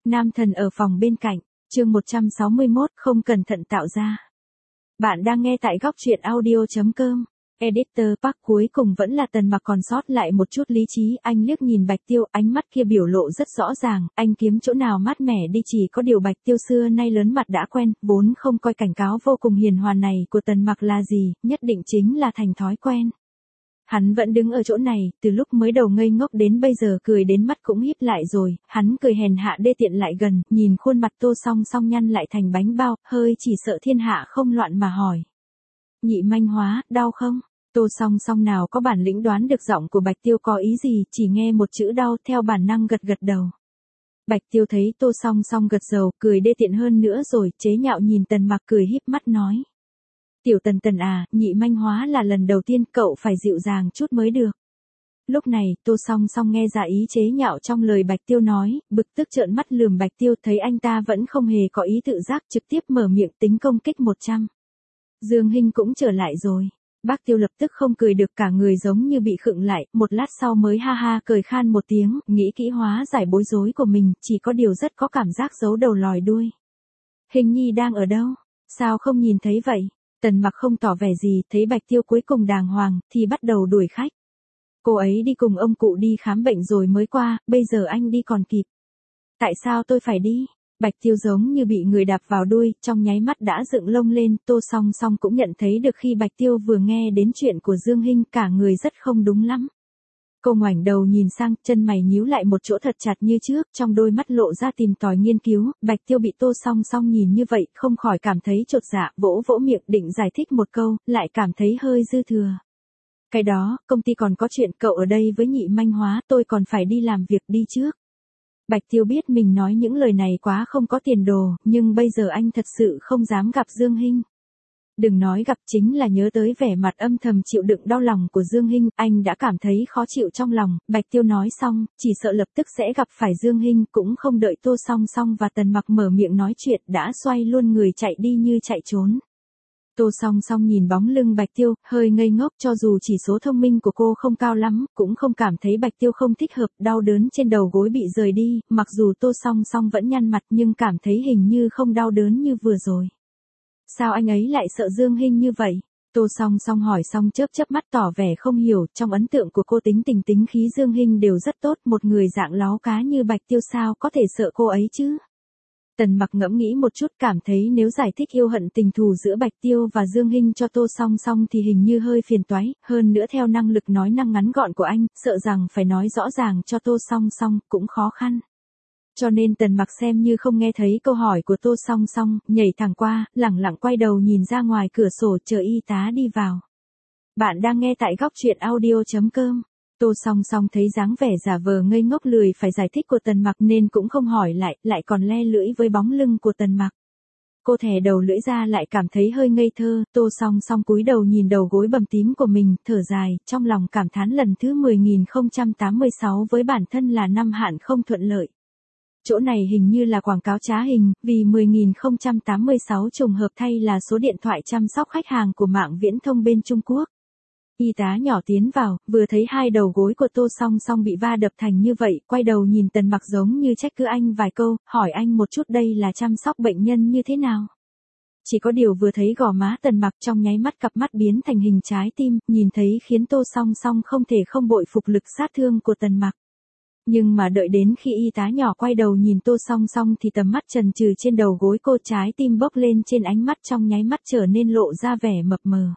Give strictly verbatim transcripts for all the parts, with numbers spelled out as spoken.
Nam thần ở phòng bên cạnh, chương một trăm sáu mươi mốt, không cẩn thận tạo ra. Bạn đang nghe tại góc truyện audio.com. Editor Park cuối cùng vẫn là Tần Mặc còn sót lại một chút lý trí, anh liếc nhìn Bạch Tiêu, ánh mắt kia biểu lộ rất rõ ràng, anh kiếm chỗ nào mát mẻ đi, chỉ có điều Bạch Tiêu xưa nay lớn mặt đã quen, vốn không coi cảnh cáo vô cùng hiền hòa này của Tần Mặc là gì, nhất định chính là thành thói quen. Hắn vẫn đứng ở chỗ này, từ lúc mới đầu ngây ngốc đến bây giờ cười đến mắt cũng híp lại rồi, hắn cười hèn hạ đê tiện lại gần, nhìn khuôn mặt Tô Song Song nhăn lại thành bánh bao, hơi chỉ sợ thiên hạ không loạn mà hỏi. Nhị manh hóa, đau không? Tô Song Song nào có bản lĩnh đoán được giọng của Bạch Tiêu có ý gì, chỉ nghe một chữ đau theo bản năng gật gật đầu. Bạch Tiêu thấy Tô Song Song gật đầu, cười đê tiện hơn nữa rồi, chế nhạo nhìn Tần Mặc cười híp mắt nói. Tiểu Tần Tần à, nhị manh hóa là lần đầu tiên, cậu phải dịu dàng chút mới được. Lúc này, Tô Song Song nghe ra ý chế nhạo trong lời Bạch Tiêu nói, bực tức trợn mắt lườm Bạch Tiêu, thấy anh ta vẫn không hề có ý tự giác, trực tiếp mở miệng tính công kích một trăm. Dương Hinh cũng trở lại rồi. Bác Tiêu lập tức không cười được, cả người giống như bị khựng lại, một lát sau mới ha ha cười khan một tiếng, nghĩ kỹ hóa giải bối rối của mình, chỉ có điều rất có cảm giác giấu đầu lòi đuôi. Hình nhi đang ở đâu? Sao không nhìn thấy vậy? Tần Mặc không tỏ vẻ gì, thấy Bạch Tiêu cuối cùng đàng hoàng, thì bắt đầu đuổi khách. Cô ấy đi cùng ông cụ đi khám bệnh rồi mới qua, bây giờ anh đi còn kịp. Tại sao tôi phải đi? Bạch Tiêu giống như bị người đạp vào đuôi, trong nháy mắt đã dựng lông lên, Tô Song Song cũng nhận thấy được khi Bạch Tiêu vừa nghe đến chuyện của Dương Hinh, cả người rất không đúng lắm. Cô ngoảnh đầu nhìn sang, chân mày nhíu lại một chỗ thật chặt như trước, trong đôi mắt lộ ra tìm tòi nghiên cứu, Bạch Tiêu bị Tô Song Song nhìn như vậy, không khỏi cảm thấy chột dạ, vỗ vỗ miệng định giải thích một câu, lại cảm thấy hơi dư thừa. Cái đó, công ty còn có chuyện, cậu ở đây với nhị manh hóa, tôi còn phải đi làm việc, đi trước. Bạch Tiêu biết mình nói những lời này quá không có tiền đồ, nhưng bây giờ anh thật sự không dám gặp Dương Hinh. Đừng nói gặp, chính là nhớ tới vẻ mặt âm thầm chịu đựng đau lòng của Dương Hinh, anh đã cảm thấy khó chịu trong lòng. Bạch Tiêu nói xong, chỉ sợ lập tức sẽ gặp phải Dương Hinh, cũng không đợi Tô Song Song và Tần Mặc mở miệng nói chuyện, đã xoay luôn người chạy đi như chạy trốn. Tô Song Song nhìn bóng lưng Bạch Tiêu, hơi ngây ngốc, cho dù chỉ số thông minh của cô không cao lắm, cũng không cảm thấy Bạch Tiêu không thích hợp, đau đớn trên đầu gối bị rời đi, mặc dù Tô Song Song vẫn nhăn mặt nhưng cảm thấy hình như không đau đớn như vừa rồi. Sao anh ấy lại sợ Dương Hinh như vậy? Tô Song Song hỏi xong chớp chớp mắt tỏ vẻ không hiểu, trong ấn tượng của cô tính tình tính khí Dương Hinh đều rất tốt, một người dạng láo cá như Bạch Tiêu sao có thể sợ cô ấy chứ? Tần Mặc ngẫm nghĩ một chút, cảm thấy nếu giải thích yêu hận tình thù giữa Bạch Tiêu và Dương Hinh cho Tô Song Song thì hình như hơi phiền toái, hơn nữa theo năng lực nói năng ngắn gọn của anh, sợ rằng phải nói rõ ràng cho Tô Song Song cũng khó khăn. Cho nên Tần Mặc xem như không nghe thấy câu hỏi của Tô Song Song, nhảy thẳng qua, lẳng lặng quay đầu nhìn ra ngoài cửa sổ chờ y tá đi vào. Bạn đang nghe tại góc truyện audio.com. Tô Song Song thấy dáng vẻ giả vờ ngây ngốc lười phải giải thích của Tần Mặc nên cũng không hỏi lại, lại còn le lưỡi với bóng lưng của Tần Mặc. Cô thè đầu lưỡi ra lại cảm thấy hơi ngây thơ, Tô Song Song cúi đầu nhìn đầu gối bầm tím của mình, thở dài, trong lòng cảm thán lần thứ mười nghìn không trăm tám mươi sáu với bản thân là năm hạn không thuận lợi. Chỗ này hình như là quảng cáo trá hình, vì mười nghìn không trăm tám mươi sáu trùng hợp thay là số điện thoại chăm sóc khách hàng của mạng viễn thông bên Trung Quốc. Y tá nhỏ tiến vào, vừa thấy hai đầu gối của Tô Song Song bị va đập thành như vậy, quay đầu nhìn Tần Mặc giống như trách cứ anh vài câu, hỏi anh một chút đây là chăm sóc bệnh nhân như thế nào. Chỉ có điều vừa thấy gò má Tần Mặc trong nháy mắt cặp mắt biến thành hình trái tim, nhìn thấy khiến Tô Song Song không thể không bội phục lực sát thương của Tần Mặc. Nhưng mà đợi đến khi y tá nhỏ quay đầu nhìn Tô Song Song thì tầm mắt trần trừ trên đầu gối cô, trái tim bốc lên trên ánh mắt trong nháy mắt trở nên lộ ra vẻ mập mờ.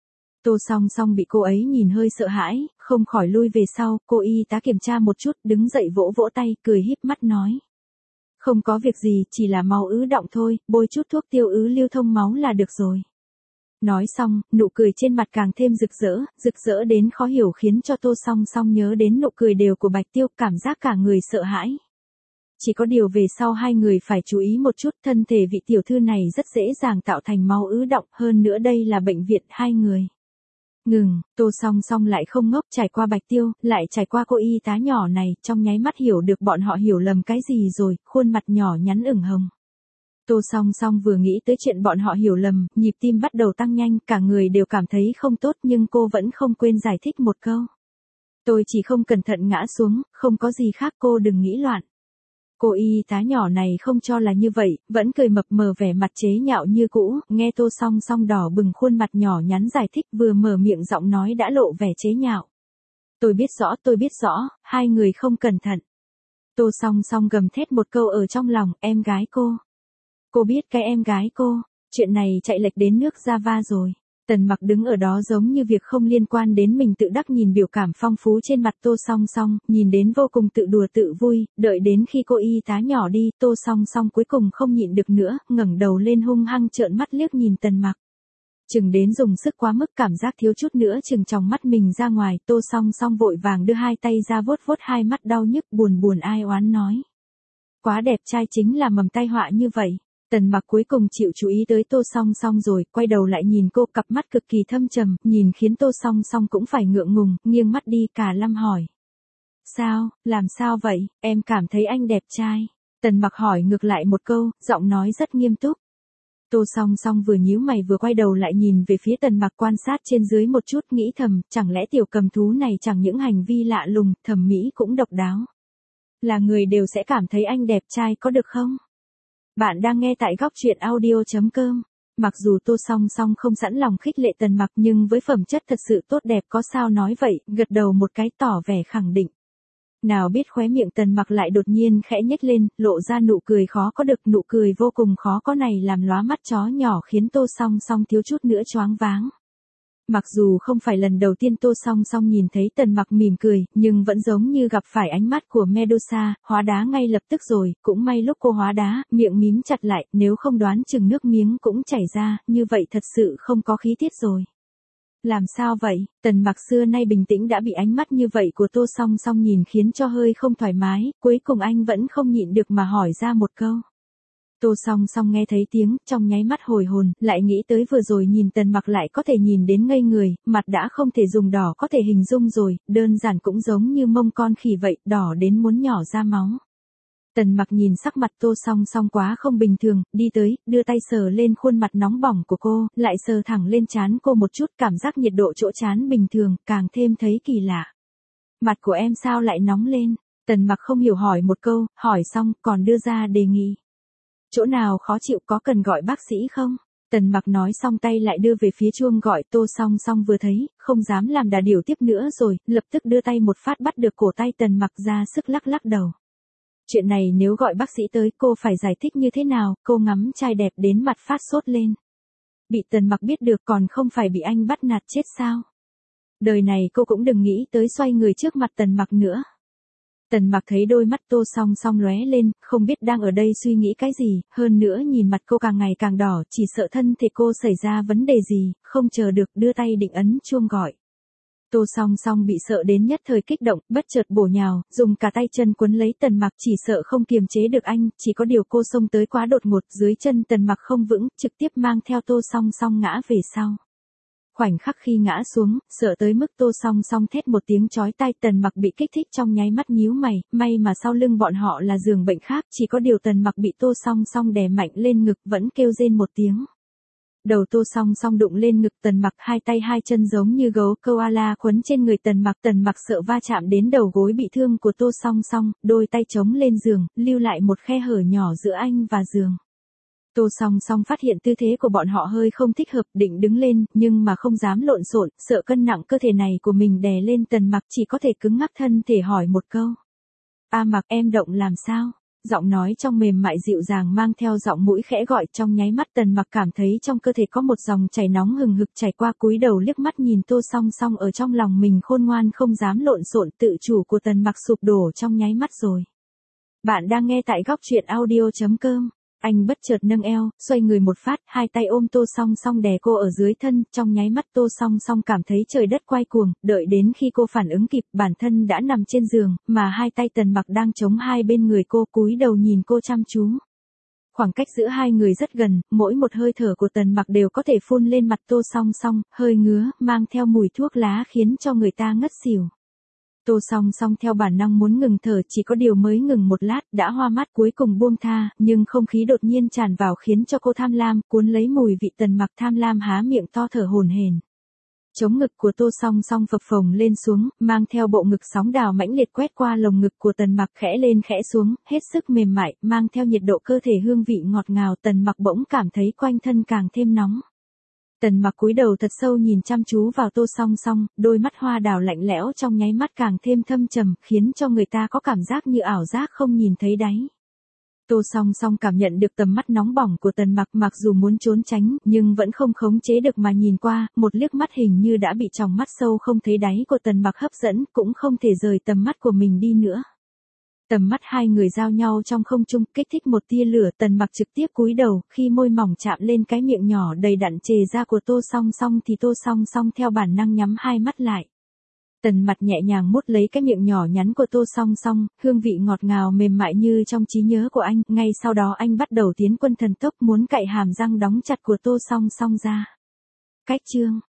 Tô Song Song bị cô ấy nhìn hơi sợ hãi, không khỏi lui về sau, cô y tá kiểm tra một chút, đứng dậy vỗ vỗ tay, cười híp mắt nói. Không có việc gì, chỉ là máu ứ đọng thôi, bôi chút thuốc tiêu ứ lưu thông máu là được rồi. Nói xong, nụ cười trên mặt càng thêm rực rỡ, rực rỡ đến khó hiểu khiến cho Tô Song Song nhớ đến nụ cười đều của Bạch Tiêu, cảm giác cả người sợ hãi. Chỉ có điều về sau hai người phải chú ý một chút, thân thể vị tiểu thư này rất dễ dàng tạo thành máu ứ đọng, hơn nữa đây là bệnh viện hai người. Ngừng, Tô Song Song lại không ngốc, trải qua Bạch Tiêu, lại trải qua cô y tá nhỏ này, trong nháy mắt hiểu được bọn họ hiểu lầm cái gì rồi, khuôn mặt nhỏ nhắn ửng hồng. Tô Song Song vừa nghĩ tới chuyện bọn họ hiểu lầm, nhịp tim bắt đầu tăng nhanh, cả người đều cảm thấy không tốt nhưng cô vẫn không quên giải thích một câu. Tôi chỉ không cẩn thận ngã xuống, không có gì khác, cô đừng nghĩ loạn. Cô y tá nhỏ này không cho là như vậy, vẫn cười mập mờ vẻ mặt chế nhạo như cũ, nghe Tô Song Song đỏ bừng khuôn mặt nhỏ nhắn giải thích vừa mở miệng giọng nói đã lộ vẻ chế nhạo. Tôi biết rõ, tôi biết rõ, hai người không cẩn thận. Tô Song Song gầm thét một câu ở trong lòng, em gái cô. Cô biết cái em gái cô, chuyện này chạy lệch đến nước Java rồi. Tần Mặc đứng ở đó giống như việc không liên quan đến mình tự đắc nhìn biểu cảm phong phú trên mặt Tô Song Song, nhìn đến vô cùng tự đùa tự vui, đợi đến khi cô y tá nhỏ đi, Tô Song Song cuối cùng không nhịn được nữa, ngẩng đầu lên hung hăng trợn mắt liếc nhìn Tần Mặc. Chừng đến dùng sức quá mức cảm giác thiếu chút nữa chừng tròng mắt mình ra ngoài, Tô Song Song vội vàng đưa hai tay ra vuốt vuốt hai mắt đau nhức buồn buồn ai oán nói. Quá đẹp trai chính là mầm tai họa như vậy. Tần Mặc cuối cùng chịu chú ý tới Tô Song Song rồi, quay đầu lại nhìn cô, cặp mắt cực kỳ thâm trầm, nhìn khiến Tô Song Song cũng phải ngượng ngùng, nghiêng mắt đi cả lâm hỏi. Sao, làm sao vậy, em cảm thấy anh đẹp trai. Tần Mặc hỏi ngược lại một câu, giọng nói rất nghiêm túc. Tô Song Song vừa nhíu mày vừa quay đầu lại nhìn về phía Tần Mặc quan sát trên dưới một chút, nghĩ thầm, chẳng lẽ tiểu cầm thú này chẳng những hành vi lạ lùng, thẩm mỹ cũng độc đáo. Là người đều sẽ cảm thấy anh đẹp trai có được không? Bạn đang nghe tại góc truyện audio chấm com. Mặc dù Tô Song Song không sẵn lòng khích lệ Tần Mặc nhưng với phẩm chất thật sự tốt đẹp có sao nói vậy, gật đầu một cái tỏ vẻ khẳng định. Nào biết khóe miệng Tần Mặc lại đột nhiên khẽ nhếch lên, lộ ra nụ cười khó có được, nụ cười vô cùng khó có này làm lóa mắt chó nhỏ khiến Tô Song Song thiếu chút nữa choáng váng. Mặc dù không phải lần đầu tiên Tô Song Song nhìn thấy Tần Mặc mỉm cười, nhưng vẫn giống như gặp phải ánh mắt của Medusa, hóa đá ngay lập tức rồi, cũng may lúc cô hóa đá, miệng mím chặt lại, nếu không đoán chừng nước miếng cũng chảy ra, như vậy thật sự không có khí tiết rồi. Làm sao vậy, Tần Mặc xưa nay bình tĩnh đã bị ánh mắt như vậy của Tô Song Song nhìn khiến cho hơi không thoải mái, cuối cùng anh vẫn không nhịn được mà hỏi ra một câu. Tô Song Song nghe thấy tiếng, trong nháy mắt hồi hồn, lại nghĩ tới vừa rồi nhìn Tần Mặc lại có thể nhìn đến ngây người, mặt đã không thể dùng đỏ có thể hình dung rồi, đơn giản cũng giống như mông con khỉ vậy, đỏ đến muốn nhỏ ra máu. Tần Mặc nhìn sắc mặt Tô Song Song quá không bình thường, đi tới, đưa tay sờ lên khuôn mặt nóng bỏng của cô, lại sờ thẳng lên trán cô một chút, cảm giác nhiệt độ chỗ trán bình thường, càng thêm thấy kỳ lạ. Mặt của em sao lại nóng lên? Tần Mặc không hiểu hỏi một câu, hỏi xong còn đưa ra đề nghị. Chỗ nào khó chịu có cần gọi bác sĩ không? Tần Mặc nói xong tay lại đưa về phía chuông gọi, Tô Song Song vừa thấy, không dám làm đà điểu tiếp nữa rồi, lập tức đưa tay một phát bắt được cổ tay Tần Mặc ra sức lắc lắc đầu. Chuyện này nếu gọi bác sĩ tới cô phải giải thích như thế nào, cô ngắm trai đẹp đến mặt phát sốt lên. Bị Tần Mặc biết được còn không phải bị anh bắt nạt chết sao? Đời này cô cũng đừng nghĩ tới xoay người trước mặt Tần Mặc nữa. Tần Mặc thấy đôi mắt Tô Song Song lóe lên, không biết đang ở đây suy nghĩ cái gì, hơn nữa nhìn mặt cô càng ngày càng đỏ, chỉ sợ thân thể cô xảy ra vấn đề gì, không chờ được đưa tay định ấn chuông gọi. Tô Song Song bị sợ đến nhất thời kích động, bất chợt bổ nhào, dùng cả tay chân quấn lấy Tần Mặc, chỉ sợ không kiềm chế được anh, chỉ có điều cô xông tới quá đột ngột, dưới chân Tần Mặc không vững, trực tiếp mang theo Tô Song Song ngã về sau. Khoảnh khắc khi ngã xuống, sợ tới mức Tô Song Song thét một tiếng chói tai, Tần Mặc bị kích thích trong nháy mắt nhíu mày, may mà sau lưng bọn họ là giường bệnh khác, chỉ có điều Tần Mặc bị Tô Song Song đè mạnh lên ngực vẫn kêu rên một tiếng. Đầu Tô Song Song đụng lên ngực Tần Mặc, hai tay hai chân giống như gấu koala quấn trên người Tần Mặc, Tần Mặc sợ va chạm đến đầu gối bị thương của Tô Song Song, đôi tay chống lên giường, lưu lại một khe hở nhỏ giữa anh và giường. Tô Song Song phát hiện tư thế của bọn họ hơi không thích hợp, định đứng lên, nhưng mà không dám lộn xộn, sợ cân nặng cơ thể này của mình đè lên Tần Mặc, chỉ có thể cứng ngắc thân thể hỏi một câu. A Mặc, em động làm sao? Giọng nói trong mềm mại dịu dàng mang theo giọng mũi khẽ gọi, trong nháy mắt Tần Mặc cảm thấy trong cơ thể có một dòng chảy nóng hừng hực chảy qua, cúi đầu liếc mắt nhìn Tô Song Song ở trong lòng mình khôn ngoan không dám lộn xộn, tự chủ của Tần Mặc sụp đổ trong nháy mắt rồi. Bạn đang nghe tại góc truyện audio chấm com. Anh bất chợt nâng eo, xoay người một phát, hai tay ôm Tô Song Song đè cô ở dưới thân, trong nháy mắt Tô Song Song cảm thấy trời đất quay cuồng, đợi đến khi cô phản ứng kịp, bản thân đã nằm trên giường, mà hai tay Tần Mặc đang chống hai bên người cô, cúi đầu nhìn cô chăm chú. Khoảng cách giữa hai người rất gần, mỗi một hơi thở của Tần Mặc đều có thể phun lên mặt Tô Song Song, hơi ngứa, mang theo mùi thuốc lá khiến cho người ta ngất xỉu. Tô Song Song theo bản năng muốn ngừng thở, chỉ có điều mới ngừng một lát, đã hoa mắt cuối cùng buông tha, nhưng không khí đột nhiên tràn vào khiến cho cô tham lam, cuốn lấy mùi vị Tần Mặc, tham lam há miệng to thở hổn hển. Chống ngực của Tô Song Song phập phồng lên xuống, mang theo bộ ngực sóng đào mãnh liệt quét qua lồng ngực của Tần Mặc khẽ lên khẽ xuống, hết sức mềm mại, mang theo nhiệt độ cơ thể hương vị ngọt ngào. Tần Mặc bỗng cảm thấy quanh thân càng thêm nóng. Tần Mặc cúi đầu thật sâu nhìn chăm chú vào Tô Song Song, đôi mắt hoa đào lạnh lẽo trong nháy mắt càng thêm thâm trầm, khiến cho người ta có cảm giác như ảo giác không nhìn thấy đáy. Tô Song Song cảm nhận được tầm mắt nóng bỏng của Tần Mặc, mặc dù muốn trốn tránh, nhưng vẫn không khống chế được mà nhìn qua, một liếc mắt hình như đã bị tròng mắt sâu không thấy đáy của Tần Mặc hấp dẫn, cũng không thể rời tầm mắt của mình đi nữa. Tầm mắt hai người giao nhau trong không trung, kích thích một tia lửa. Tần Mặc trực tiếp cúi đầu, khi môi mỏng chạm lên cái miệng nhỏ đầy đặn chề ra của Tô Song Song thì Tô Song Song theo bản năng nhắm hai mắt lại. Tần Mặc nhẹ nhàng mút lấy cái miệng nhỏ nhắn của Tô Song Song, hương vị ngọt ngào mềm mại như trong trí nhớ của anh. Ngay sau đó anh bắt đầu tiến quân thần tốc muốn cạy hàm răng đóng chặt của Tô Song Song ra. Cách chương